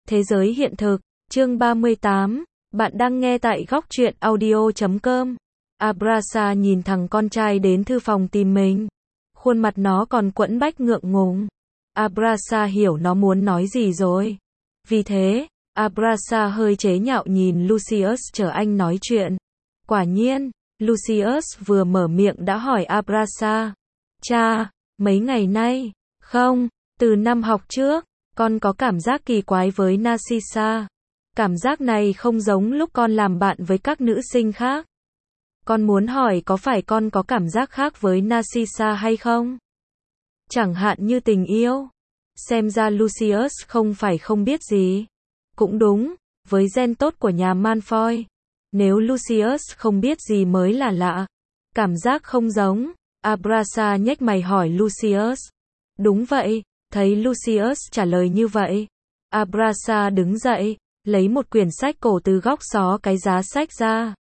Thế giới hiện thực, chương 38, bạn đang nghe tại góc truyện audio.com. Abrasa nhìn thằng con trai đến thư phòng tìm mình. Khuôn mặt nó còn quẫn bách ngượng ngùng. Abrasa hiểu nó muốn nói gì rồi. Vì thế, Abrasa hơi chế nhạo nhìn Lucius chờ anh nói chuyện. Quả nhiên, Lucius vừa mở miệng đã hỏi Abrasa. Cha, mấy ngày nay, không, từ năm học trước, con có cảm giác kỳ quái với Narcissa. Cảm giác này không giống lúc con làm bạn với các nữ sinh khác. Con muốn hỏi có phải con có cảm giác khác với Narcissa hay không? Chẳng hạn như tình yêu. Xem ra Lucius không phải không biết gì. Cũng đúng, với gen tốt của nhà Malfoy. Nếu Lucius không biết gì mới là lạ. Cảm giác không giống. Abrasa nhếch mày hỏi Lucius. Đúng vậy, thấy Lucius trả lời như vậy. Abrasa đứng dậy, lấy một quyển sách cổ từ góc xó cái giá sách ra.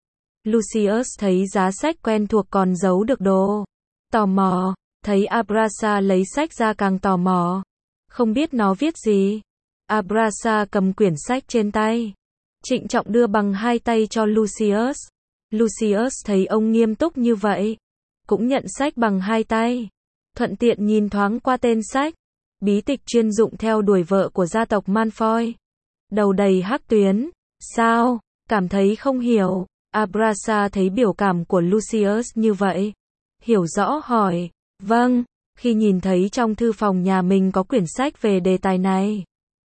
Lucius thấy giá sách quen thuộc còn giấu được đồ. Tò mò, thấy Abrasa lấy sách ra càng tò mò. Không biết nó viết gì. Abrasa cầm quyển sách trên tay. Trịnh trọng đưa bằng hai tay cho Lucius. Lucius thấy ông nghiêm túc như vậy. Cũng nhận sách bằng hai tay. Thuận tiện nhìn thoáng qua tên sách. Bí tịch chuyên dụng theo đuổi vợ của gia tộc Malfoy. Đầu đầy hắc tuyến. Sao? Cảm thấy không hiểu. Abrasa thấy biểu cảm của Lucius như vậy. Hiểu rõ hỏi. Vâng, khi nhìn thấy trong thư phòng nhà mình có quyển sách về đề tài này.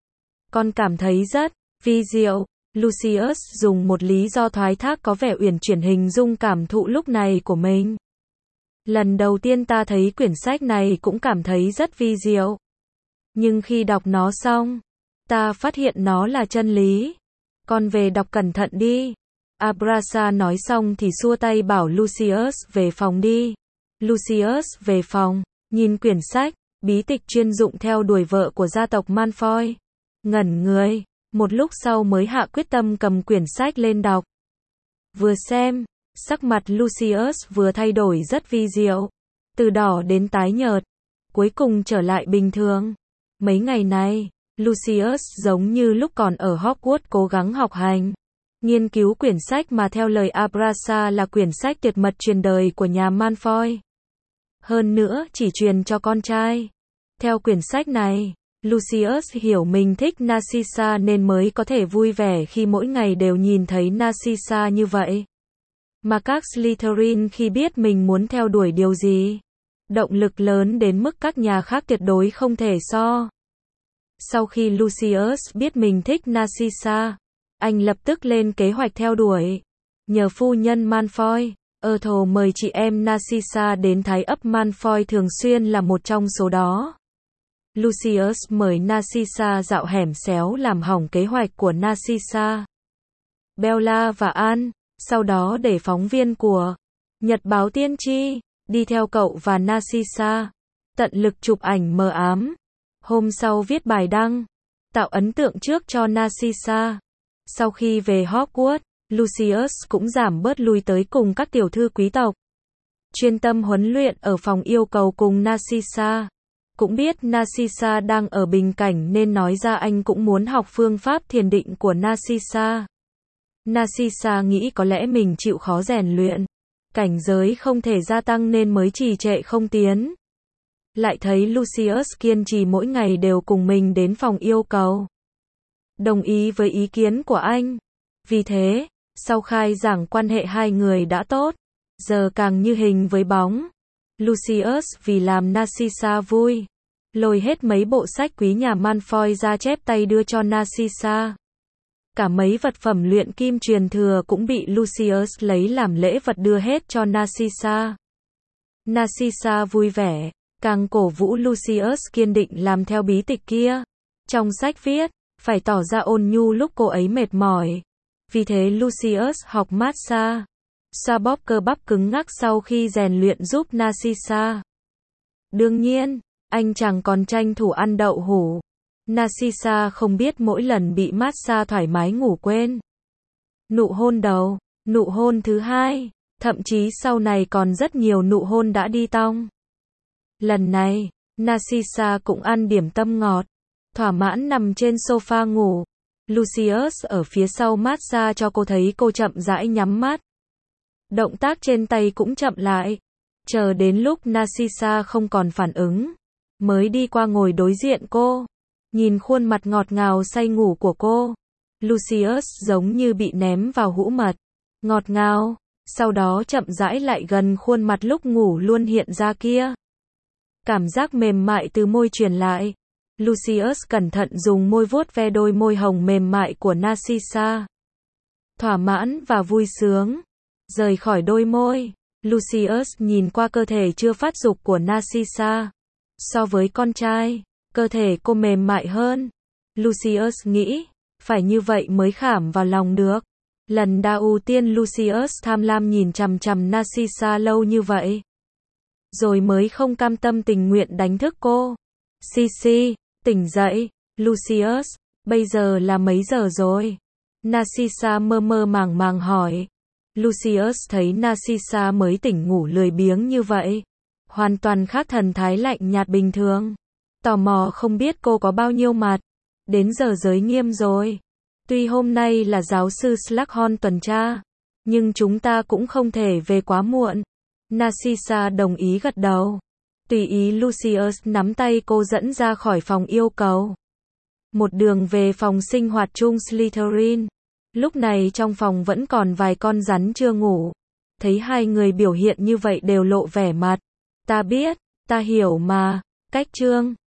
Con cảm thấy rất vi diệu. Lucius dùng một lý do thoái thác có vẻ uyển chuyển hình dung cảm thụ lúc này của mình. Lần đầu tiên ta thấy quyển sách này cũng cảm thấy rất vi diệu. Nhưng khi đọc nó xong, ta phát hiện nó là chân lý. Con về đọc cẩn thận đi. Abrasa nói xong thì xua tay bảo Lucius về phòng đi. Lucius về phòng, nhìn quyển sách, bí tịch chuyên dụng theo đuổi vợ của gia tộc Malfoy. Ngẩn người, một lúc sau mới hạ quyết tâm cầm quyển sách lên đọc. Vừa xem, sắc mặt Lucius vừa thay đổi rất vi diệu. Từ đỏ đến tái nhợt, cuối cùng trở lại bình thường. Mấy ngày nay, Lucius giống như lúc còn ở Hogwarts cố gắng học hành. Nghiên cứu quyển sách mà theo lời Abrasa là quyển sách tuyệt mật truyền đời của nhà Malfoy. Hơn nữa chỉ truyền cho con trai. Theo quyển sách này, Lucius hiểu mình thích Narcissa nên mới có thể vui vẻ khi mỗi ngày đều nhìn thấy Narcissa như vậy. Mà các Slytherin khi biết mình muốn theo đuổi điều gì, động lực lớn đến mức các nhà khác tuyệt đối không thể so. Sau khi Lucius biết mình thích Narcissa, anh lập tức lên kế hoạch theo đuổi. Nhờ phu nhân Malfoy, Ethel mời chị em Narcissa đến thái ấp Malfoy thường xuyên là một trong số đó. Lucius mời Narcissa dạo hẻm xéo làm hỏng kế hoạch của Narcissa, Bella và Anne, sau đó để phóng viên của Nhật báo Tiên tri đi theo cậu và Narcissa, tận lực chụp ảnh mờ ám. Hôm sau viết bài đăng, tạo ấn tượng trước cho Narcissa. Sau khi về Hogwarts, Lucius cũng giảm bớt lui tới cùng các tiểu thư quý tộc. Chuyên tâm huấn luyện ở phòng yêu cầu cùng Narcissa. Cũng biết Narcissa đang ở bình cảnh nên nói ra anh cũng muốn học phương pháp thiền định của Narcissa. Narcissa nghĩ có lẽ mình chịu khó rèn luyện. Cảnh giới không thể gia tăng nên mới trì trệ không tiến. Lại thấy Lucius kiên trì mỗi ngày đều cùng mình đến phòng yêu cầu. Đồng ý với ý kiến của anh. Vì thế, sau khai giảng quan hệ hai người đã tốt, giờ càng như hình với bóng. Lucius vì làm Narcissa vui, lôi hết mấy bộ sách quý nhà Malfoy ra chép tay đưa cho Narcissa. Cả mấy vật phẩm luyện kim truyền thừa cũng bị Lucius lấy làm lễ vật đưa hết cho Narcissa. Narcissa vui vẻ, càng cổ vũ Lucius kiên định làm theo bí tịch kia. Trong sách viết, phải tỏ ra ôn nhu lúc cô ấy mệt mỏi. Vì thế Lucius học massage, xoa bóp cơ bắp cứng ngắc sau khi rèn luyện giúp Narcissa. Đương nhiên, anh chàng còn tranh thủ ăn đậu hũ. Narcissa không biết mỗi lần bị massage thoải mái ngủ quên. Nụ hôn đầu, nụ hôn thứ hai, thậm chí sau này còn rất nhiều nụ hôn đã đi tong. Lần này, Narcissa cũng ăn điểm tâm ngọt. Thỏa mãn nằm trên sofa ngủ. Lucius ở phía sau massage cho cô, thấy cô chậm rãi nhắm mắt. Động tác trên tay cũng chậm lại. Chờ đến lúc Narcissa không còn phản ứng, mới đi qua ngồi đối diện cô. Nhìn khuôn mặt ngọt ngào say ngủ của cô, Lucius giống như bị ném vào hũ mật. Ngọt ngào, sau đó chậm rãi lại gần khuôn mặt lúc ngủ luôn hiện ra kia. Cảm giác mềm mại từ môi truyền lại. Lucius cẩn thận dùng môi vuốt ve đôi môi hồng mềm mại của Narcissa. Thỏa mãn và vui sướng. Rời khỏi đôi môi, Lucius nhìn qua cơ thể chưa phát dục của Narcissa. So với con trai, cơ thể cô mềm mại hơn. Lucius nghĩ, phải như vậy mới khảm vào lòng được. Lần đầu tiên Lucius tham lam nhìn chằm chằm Narcissa lâu như vậy. Rồi mới không cam tâm tình nguyện đánh thức cô. Sisi, tỉnh dậy, Lucius, bây giờ là mấy giờ rồi? Narcissa mơ mơ màng màng hỏi. Lucius thấy Narcissa mới tỉnh ngủ lười biếng như vậy. Hoàn toàn khác thần thái lạnh nhạt bình thường. Tò mò không biết cô có bao nhiêu mặt. Đến giờ giới nghiêm rồi. Tuy hôm nay là giáo sư Slughorn tuần tra, nhưng chúng ta cũng không thể về quá muộn. Narcissa đồng ý gật đầu. Tùy ý Lucius nắm tay cô dẫn ra khỏi phòng yêu cầu. Một đường về phòng sinh hoạt chung Slytherin. Lúc này trong phòng vẫn còn vài con rắn chưa ngủ. Thấy hai người biểu hiện như vậy đều lộ vẻ mặt. Ta biết, ta hiểu mà. Cách Trương.